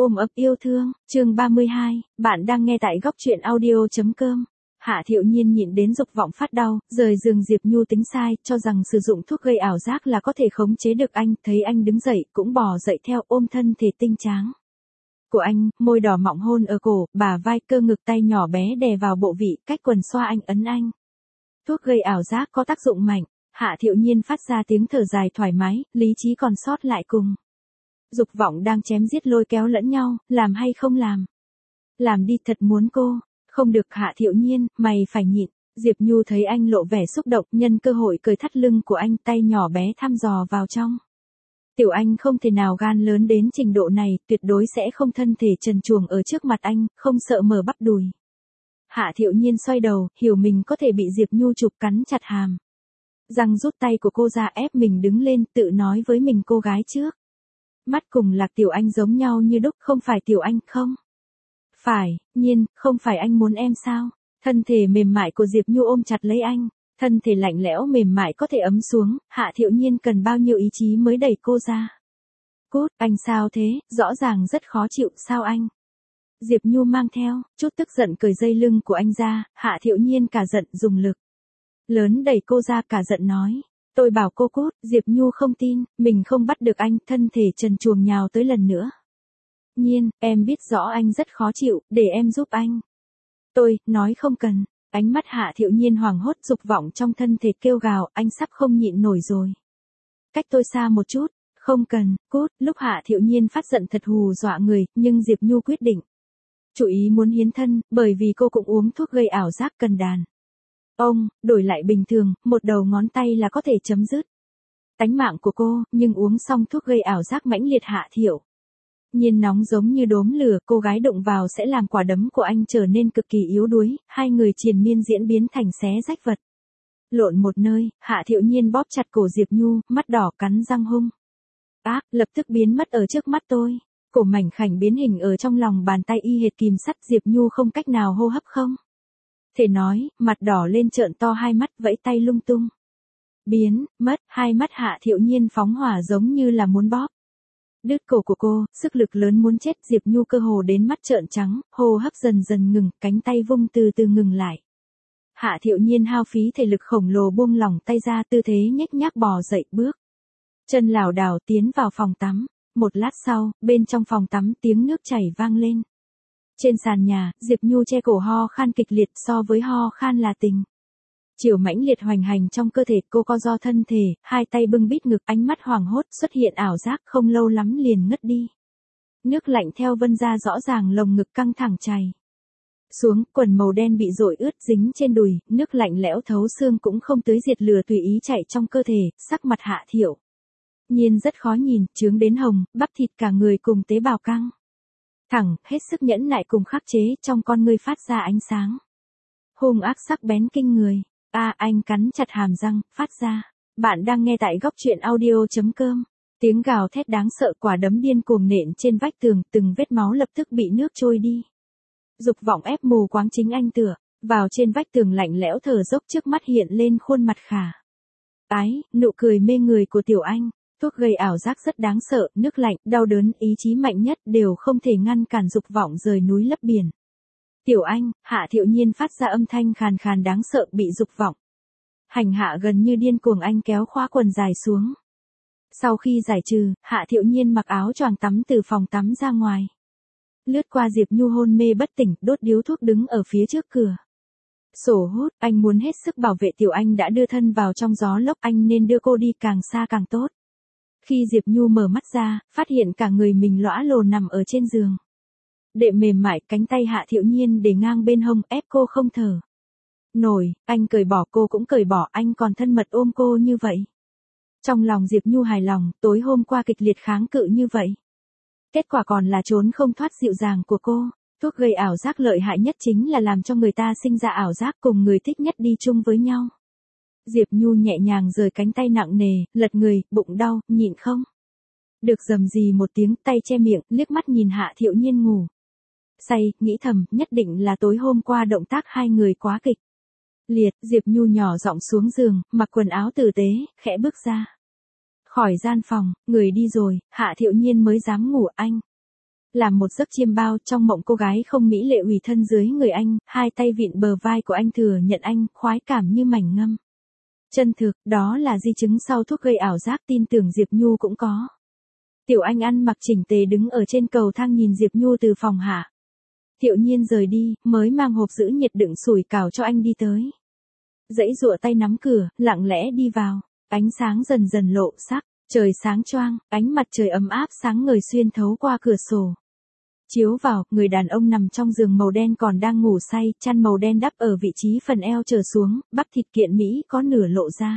Ôm ấp yêu thương, chương 32, bạn đang nghe tại góc truyện audio.com. Hạ Thiệu Nhiên nhịn đến dục vọng phát đau, rời giường Diệp Nhu tính sai, cho rằng sử dụng thuốc gây ảo giác là có thể khống chế được anh, thấy anh đứng dậy, cũng bò dậy theo ôm thân thể tinh tráng của anh, môi đỏ mọng hôn ở cổ, bả vai, cơ ngực, tay nhỏ bé đè vào bộ vị, cách quần xoa anh ấn anh. Thuốc gây ảo giác có tác dụng mạnh, Hạ Thiệu Nhiên phát ra tiếng thở dài thoải mái, lý trí còn sót lại cùng. Dục vọng đang chém giết lôi kéo lẫn nhau, làm hay không làm? Làm đi, thật muốn cô. Không được Hạ Thiệu Nhiên, mày phải nhịn. Diệp Nhu thấy anh lộ vẻ xúc động, nhân cơ hội cởi thắt lưng của anh, tay nhỏ bé thăm dò vào trong. Tiểu Anh không thể nào gan lớn đến trình độ này, tuyệt đối sẽ không thân thể trần truồng ở trước mặt anh, không sợ mở bắp đùi. Hạ Thiệu Nhiên xoay đầu, hiểu mình có thể bị Diệp Nhu chụp cắn chặt hàm. Răng rút tay của cô ra ép mình đứng lên, tự nói với mình cô gái trước. Mắt cùng Lạc Tiểu Anh giống nhau như đúc, không phải Tiểu Anh không? Phải, Nhiên, không phải anh muốn em sao? Thân thể mềm mại của Diệp Nhu ôm chặt lấy anh, thân thể lạnh lẽo mềm mại có thể ấm xuống, Hạ Thiệu Nhiên cần bao nhiêu ý chí mới đẩy cô ra. Cút, anh sao thế, rõ ràng rất khó chịu, sao anh? Diệp Nhu mang theo, chút tức giận cởi dây lưng của anh ra, Hạ Thiệu Nhiên cả giận dùng lực lớn đẩy cô ra, cả giận nói. Tôi bảo cô cút, Diệp Nhu không tin, mình không bắt được anh, thân thể trần truồng nhào tới lần nữa. Nhiên, em biết rõ anh rất khó chịu, để em giúp anh. Tôi, nói không cần, ánh mắt Hạ Thiệu Nhiên hoảng hốt, dục vọng trong thân thể kêu gào, anh sắp không nhịn nổi rồi. Cách tôi xa một chút, không cần, cút, lúc Hạ Thiệu Nhiên phát giận thật hù dọa người, nhưng Diệp Nhu quyết định. Chủ ý muốn hiến thân, bởi vì cô cũng uống thuốc gây ảo giác cần đàn. Ông, đổi lại bình thường, một đầu ngón tay là có thể chấm dứt tánh mạng của cô, nhưng uống xong thuốc gây ảo giác mãnh liệt Hạ Thiệu Nhiên nóng giống như đốm lửa, cô gái đụng vào sẽ làm quả đấm của anh trở nên cực kỳ yếu đuối, hai người triền miên diễn biến thành xé rách vật lộn một nơi, Hạ Thiệu Nhiên bóp chặt cổ Diệp Nhu, mắt đỏ cắn răng hung ác, lập tức biến mất ở trước mắt tôi. Cổ mảnh khảnh biến hình ở trong lòng bàn tay y hệt kìm sắt, Diệp Nhu không cách nào hô hấp không thể nói, mặt đỏ lên trợn to hai mắt, vẫy tay lung tung. Biến, mất, hai mắt Hạ Thiệu Nhiên phóng hỏa giống như là muốn bóp đứt cổ của cô, sức lực lớn muốn chết, Diệp Nhu cơ hồ đến mắt trợn trắng, hô hấp dần dần ngừng, cánh tay vung từ từ ngừng lại. Hạ Thiệu Nhiên hao phí thể lực khổng lồ buông lỏng tay ra, tư thế nhếch nhác bò dậy, bước chân lảo đảo tiến vào phòng tắm. Một lát sau, bên trong phòng tắm tiếng nước chảy vang lên. Trên sàn nhà, Diệp Nhu che cổ ho khan kịch liệt, so với ho khan là tình chiều mãnh liệt hoành hành trong cơ thể, cô co ro thân thể, hai tay bưng bít ngực, ánh mắt hoảng hốt, xuất hiện ảo giác, không lâu lắm liền ngất đi. Nước lạnh theo vân ra rõ ràng, lồng ngực căng thẳng chảy xuống, quần màu đen bị dội ướt dính trên đùi, nước lạnh lẽo thấu xương cũng không tưới diệt lửa tùy ý chạy trong cơ thể, sắc mặt Hạ Thiệu Nhiên rất khó nhìn, chướng đến hồng, bắp thịt cả người cùng tế bào căng thẳng, hết sức nhẫn nại cùng khắc chế, trong con ngươi phát ra ánh sáng hung ác sắc bén kinh người. Anh cắn chặt hàm răng, phát ra. Bạn đang nghe tại góc truyện audio.com. Tiếng gào thét đáng sợ, quả đấm điên cuồng nện trên vách tường, từng vết máu lập tức bị nước trôi đi. Dục vọng ép mù quáng chính anh tựa vào trên vách tường lạnh lẽo, thở dốc, trước mắt hiện lên khuôn mặt khả ái, nụ cười mê người của Tiểu Anh. Thuốc gây ảo giác rất đáng sợ, nước lạnh, đau đớn, ý chí mạnh nhất đều không thể ngăn cản dục vọng rời núi lấp biển. Tiểu Anh, Hạ Thiệu Nhiên phát ra âm thanh khàn khàn đáng sợ, bị dục vọng hành hạ gần như điên cuồng, anh kéo khóa quần dài xuống. Sau khi giải trừ, Hạ Thiệu Nhiên mặc áo choàng tắm từ phòng tắm ra ngoài. Lướt qua Diệp Nhu hôn mê bất tỉnh, đốt điếu thuốc đứng ở phía trước cửa sổ hút, anh muốn hết sức bảo vệ Tiểu Anh đã đưa thân vào trong gió lốc, anh nên đưa cô đi càng xa càng tốt. Khi Diệp Nhu mở mắt ra, phát hiện cả người mình lõa lồ nằm ở trên giường đệm mềm mại, cánh tay Hạ Thiệu Nhiên để ngang bên hông, ép cô không thở nổi, anh cởi bỏ cô cũng cởi bỏ, anh còn thân mật ôm cô như vậy. Trong lòng Diệp Nhu hài lòng, tối hôm qua kịch liệt kháng cự như vậy, kết quả còn là trốn không thoát dịu dàng của cô. Thuốc gây ảo giác lợi hại nhất chính là làm cho người ta sinh ra ảo giác cùng người thích nhất đi chung với nhau. Diệp Nhu nhẹ nhàng rời cánh tay nặng nề, lật người, bụng đau, nhịn không được rầm rì một tiếng, tay che miệng, liếc mắt nhìn Hạ Thiệu Nhiên ngủ say, nghĩ thầm, nhất định là tối hôm qua động tác hai người quá kịch liệt. Diệp Nhu nhỏ giọng xuống giường, mặc quần áo tử tế, khẽ bước ra khỏi gian phòng, người đi rồi, Hạ Thiệu Nhiên mới dám ngủ. Anh Làm một giấc chiêm bao, trong mộng cô gái không mỹ lệ ủy thân dưới người anh, hai tay vịn bờ vai của anh thừa nhận anh, khoái cảm như mảnh ngâm. Chân thực, đó là di chứng sau thuốc gây ảo giác, tin tưởng Diệp Nhu cũng có. Tiểu Anh ăn mặc chỉnh tề đứng ở trên cầu thang nhìn Diệp Nhu từ phòng hạ. Thiệu Nhiên rời đi, mới mang hộp giữ nhiệt đựng sủi cảo cho anh đi tới. Dãy giụa tay nắm cửa, lặng lẽ đi vào, ánh sáng dần dần lộ sắc, trời sáng choang, ánh mặt trời ấm áp sáng ngời xuyên thấu qua cửa sổ. Chiếu vào, người đàn ông nằm trong giường màu đen còn đang ngủ say, chăn màu đen đắp ở vị trí phần eo trở xuống, bắp thịt kiện Mỹ có nửa lộ ra.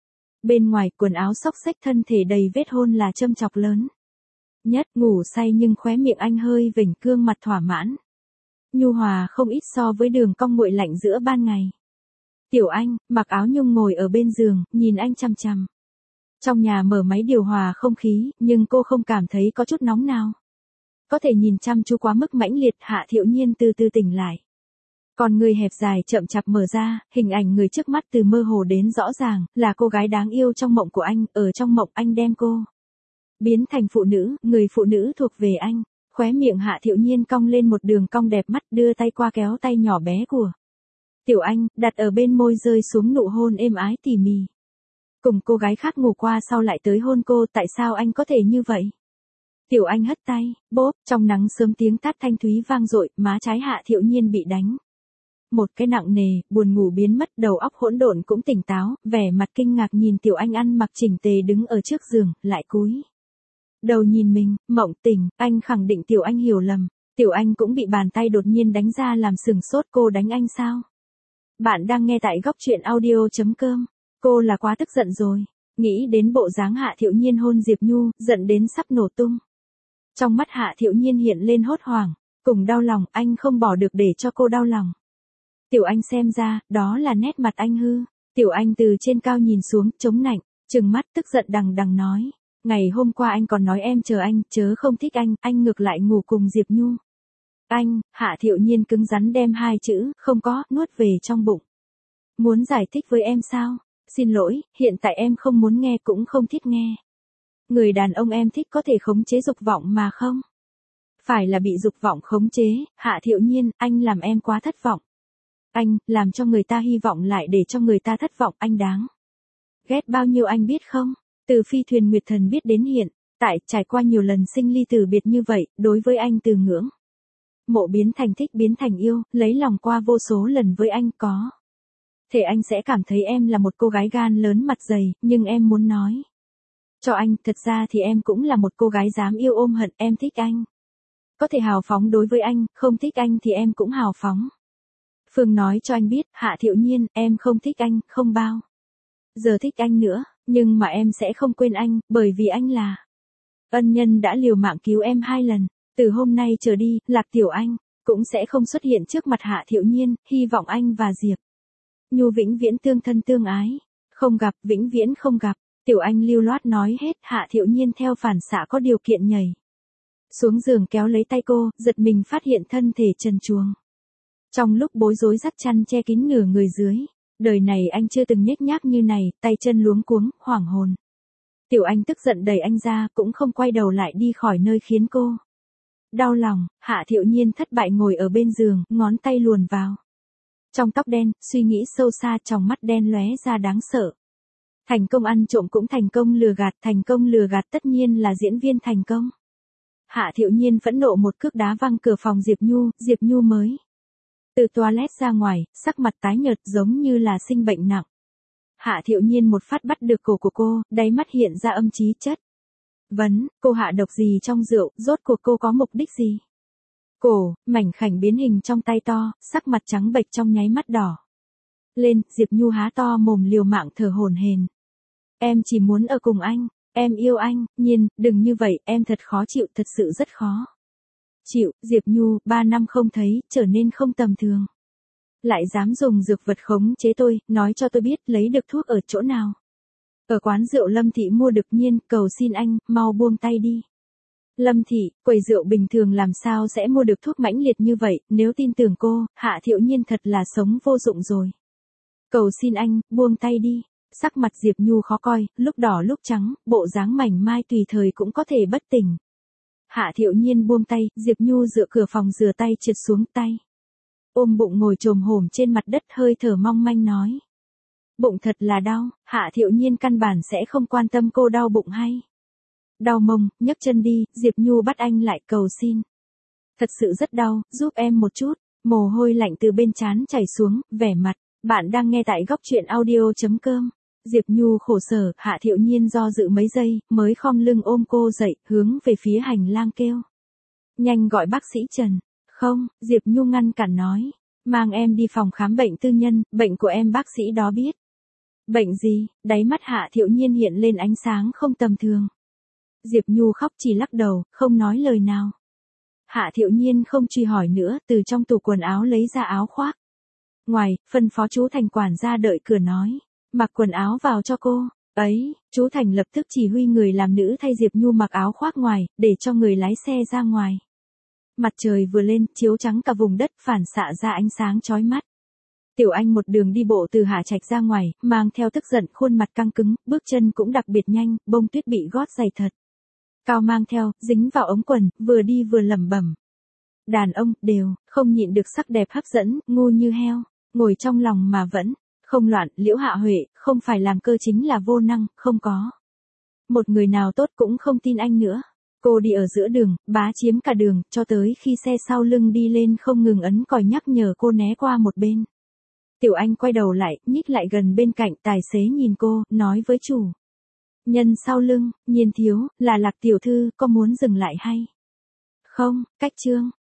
Bên ngoài, quần áo xốc xếch thân thể đầy vết hôn là châm chọc lớn. Nhất ngủ say nhưng khóe miệng anh hơi vểnh cương mặt thỏa mãn. Nhu hòa không ít so với đường cong nguội lạnh giữa ban ngày. Tiểu Anh, mặc áo nhung ngồi ở bên giường, nhìn anh chằm chằm. Trong nhà mở máy điều hòa không khí, nhưng cô không cảm thấy có chút nóng nào. Có thể nhìn chăm chú quá mức mãnh liệt, Hạ Thiệu Nhiên từ từ tỉnh lại. Còn người hẹp dài chậm chạp mở ra, hình ảnh người trước mắt từ mơ hồ đến rõ ràng, là cô gái đáng yêu trong mộng của anh, ở trong mộng anh đem cô biến thành phụ nữ, người phụ nữ thuộc về anh. Khóe miệng Hạ Thiệu Nhiên cong lên một đường cong đẹp mắt, đưa tay qua kéo tay nhỏ bé của Tiểu Anh, đặt ở bên môi rơi xuống nụ hôn êm ái tỉ mỉ. Cùng cô gái khác ngủ qua sau lại tới hôn cô, tại sao anh có thể như vậy? Tiểu Anh hất tay, bốp, trong nắng sớm tiếng tát thanh thúy vang dội, má trái Hạ Thiệu Nhiên bị đánh. Một cái nặng nề, buồn ngủ biến mất, đầu óc hỗn độn cũng tỉnh táo, vẻ mặt kinh ngạc nhìn Tiểu Anh ăn mặc chỉnh tề đứng ở trước giường, lại cúi đầu nhìn mình, mộng tỉnh, anh khẳng định Tiểu Anh hiểu lầm. Tiểu Anh cũng bị bàn tay đột nhiên đánh ra làm sừng sốt, cô đánh anh sao? Bạn đang nghe tại góc truyện audio.com. Cô là quá tức giận rồi. Nghĩ đến bộ dáng Hạ Thiệu Nhiên hôn Diệp Nhu, giận đến sắp nổ tung. Trong mắt Hạ Thiệu Nhiên hiện lên hốt hoảng, cùng đau lòng, anh không bỏ được để cho cô đau lòng. Tiểu Anh xem ra, đó là nét mặt anh hư. Tiểu Anh từ trên cao nhìn xuống, chống nạnh, trừng mắt tức giận đằng đằng nói. Ngày hôm qua anh còn nói em chờ anh, chớ không thích anh ngược lại ngủ cùng Diệp Nhu. Anh, Hạ Thiệu Nhiên cứng rắn đem hai chữ, không có, nuốt về trong bụng. Muốn giải thích với em sao? Xin lỗi, hiện tại em không muốn nghe cũng không thích nghe. Người đàn ông em thích có thể khống chế dục vọng mà không? Phải là bị dục vọng khống chế, Hạ Thiệu Nhiên, anh làm em quá thất vọng. Anh, làm cho người ta hy vọng lại để cho người ta thất vọng, anh đáng ghét bao nhiêu anh biết không? Từ phi thuyền Nguyệt Thần biết đến hiện tại, trải qua nhiều lần sinh ly từ biệt như vậy, đối với anh từ ngưỡng mộ biến thành thích, biến thành yêu, lấy lòng qua vô số lần với anh có. Thể anh sẽ cảm thấy em là một cô gái gan lớn mặt dày, nhưng em muốn nói cho anh, thật ra thì em cũng là một cô gái dám yêu ôm hận, em thích anh. Có thể hào phóng đối với anh, không thích anh thì em cũng hào phóng. Phương nói cho anh biết, Hạ Thiệu Nhiên, em không thích anh, không bao giờ thích anh nữa, nhưng mà em sẽ không quên anh, bởi vì anh là ân nhân đã liều mạng cứu em 2 lần. Từ hôm nay trở đi, Lạc Tiểu Anh cũng sẽ không xuất hiện trước mặt Hạ Thiệu Nhiên, hy vọng anh và Diệp Nhu vĩnh viễn tương thân tương ái. Không gặp, vĩnh viễn không gặp. Tiểu Anh lưu loát nói hết, Hạ Thiệu Nhiên theo phản xạ có điều kiện nhảy xuống giường kéo lấy tay cô, giật mình phát hiện thân thể trần truồng. Trong lúc bối rối dắt chăn che kín nửa người dưới, đời này anh chưa từng nhếch nhác như này, tay chân luống cuống, hoảng hồn. Tiểu Anh tức giận đẩy anh ra, cũng không quay đầu lại đi khỏi nơi khiến cô đau lòng. Hạ Thiệu Nhiên thất bại ngồi ở bên giường, ngón tay luồn vào trong tóc đen, suy nghĩ sâu xa, tròng mắt đen lóe ra đáng sợ. Thành công ăn trộm cũng thành công lừa gạt, thành công lừa gạt tất nhiên là diễn viên thành công. Hạ Thiệu Nhiên phẫn nộ một cước đá văng cửa phòng Diệp Nhu mới từ toilet ra ngoài, sắc mặt tái nhợt giống như là sinh bệnh nặng. Hạ Thiệu Nhiên một phát bắt được cổ của cô, đáy mắt hiện ra âm trí chất vấn, cô hạ độc gì trong rượu, rốt cuộc cô có mục đích gì? Cổ, mảnh khảnh biến hình trong tay to, sắc mặt trắng bệch trong nháy mắt đỏ lên, Diệp Nhu há to mồm liều mạng thở hổn hển. Em chỉ muốn ở cùng anh, em yêu anh, Nhiên, đừng như vậy, em thật khó chịu, thật sự rất khó chịu. Diệp Nhu, 3 năm không thấy, trở nên không tầm thường. Lại dám dùng dược vật khống chế tôi, nói cho tôi biết lấy được thuốc ở chỗ nào. Ở quán rượu Lâm Thị mua được. Nhiên, cầu xin anh, mau buông tay đi. Lâm Thị, quầy rượu bình thường làm sao sẽ mua được thuốc mãnh liệt như vậy, nếu tin tưởng cô, Hạ Thiệu Nhiên thật là sống vô dụng rồi. Cầu xin anh, buông tay đi. Sắc mặt Diệp Nhu khó coi, lúc đỏ lúc trắng, bộ dáng mảnh mai tùy thời cũng có thể bất tỉnh. Hạ Thiệu Nhiên buông tay, Diệp Nhu dựa cửa phòng rửa tay trượt xuống tay. Ôm bụng ngồi chồm hổm trên mặt đất hơi thở mong manh nói. Bụng thật là đau, Hạ Thiệu Nhiên căn bản sẽ không quan tâm cô đau bụng hay. Đau mông, nhấc chân đi, Diệp Nhu bắt anh lại cầu xin. Thật sự rất đau, giúp em một chút, mồ hôi lạnh từ bên trán chảy xuống, vẻ mặt. Bạn đang nghe tại góc truyện audio.com. Diệp Nhu khổ sở, Hạ Thiệu Nhiên do dự mấy giây, mới khom lưng ôm cô dậy, hướng về phía hành lang kêu. Nhanh gọi bác sĩ Trần. Không, Diệp Nhu ngăn cản nói. Mang em đi phòng khám bệnh tư nhân, bệnh của em bác sĩ đó biết. Bệnh gì? Đáy mắt Hạ Thiệu Nhiên hiện lên ánh sáng không tầm thường. Diệp Nhu khóc chỉ lắc đầu, không nói lời nào. Hạ Thiệu Nhiên không truy hỏi nữa, từ trong tủ quần áo lấy ra áo khoác. Ngoài, phân phó chú Thành quản gia đợi cửa nói. Mặc quần áo vào cho cô. Ấy, chú Thành lập tức chỉ huy người làm nữ thay Diệp Nhu mặc áo khoác ngoài, để cho người lái xe ra ngoài. Mặt trời vừa lên, chiếu trắng cả vùng đất phản xạ ra ánh sáng chói mắt. Tiểu Anh một đường đi bộ từ Hạ Trạch ra ngoài, mang theo tức giận, khuôn mặt căng cứng, bước chân cũng đặc biệt nhanh, bông tuyết bị gót giày thật. Cao mang theo, dính vào ống quần, vừa đi vừa lẩm bẩm. Đàn ông, đều, không nhịn được sắc đẹp hấp dẫn, ngu như heo, ngồi trong lòng mà vẫn, không loạn, Liễu Hạ Huệ, không phải làm cơ chính là vô năng, không có. Một người nào tốt cũng không tin anh nữa. Cô đi ở giữa đường, bá chiếm cả đường, cho tới khi xe sau lưng đi lên không ngừng ấn còi nhắc nhở cô né qua một bên. Tiểu Anh quay đầu lại, nhích lại gần bên cạnh, tài xế nhìn cô, nói với chủ. Nhân sau lưng, Nhiên thiếu, là Lạc tiểu thư, có muốn dừng lại hay? Không, cách trương,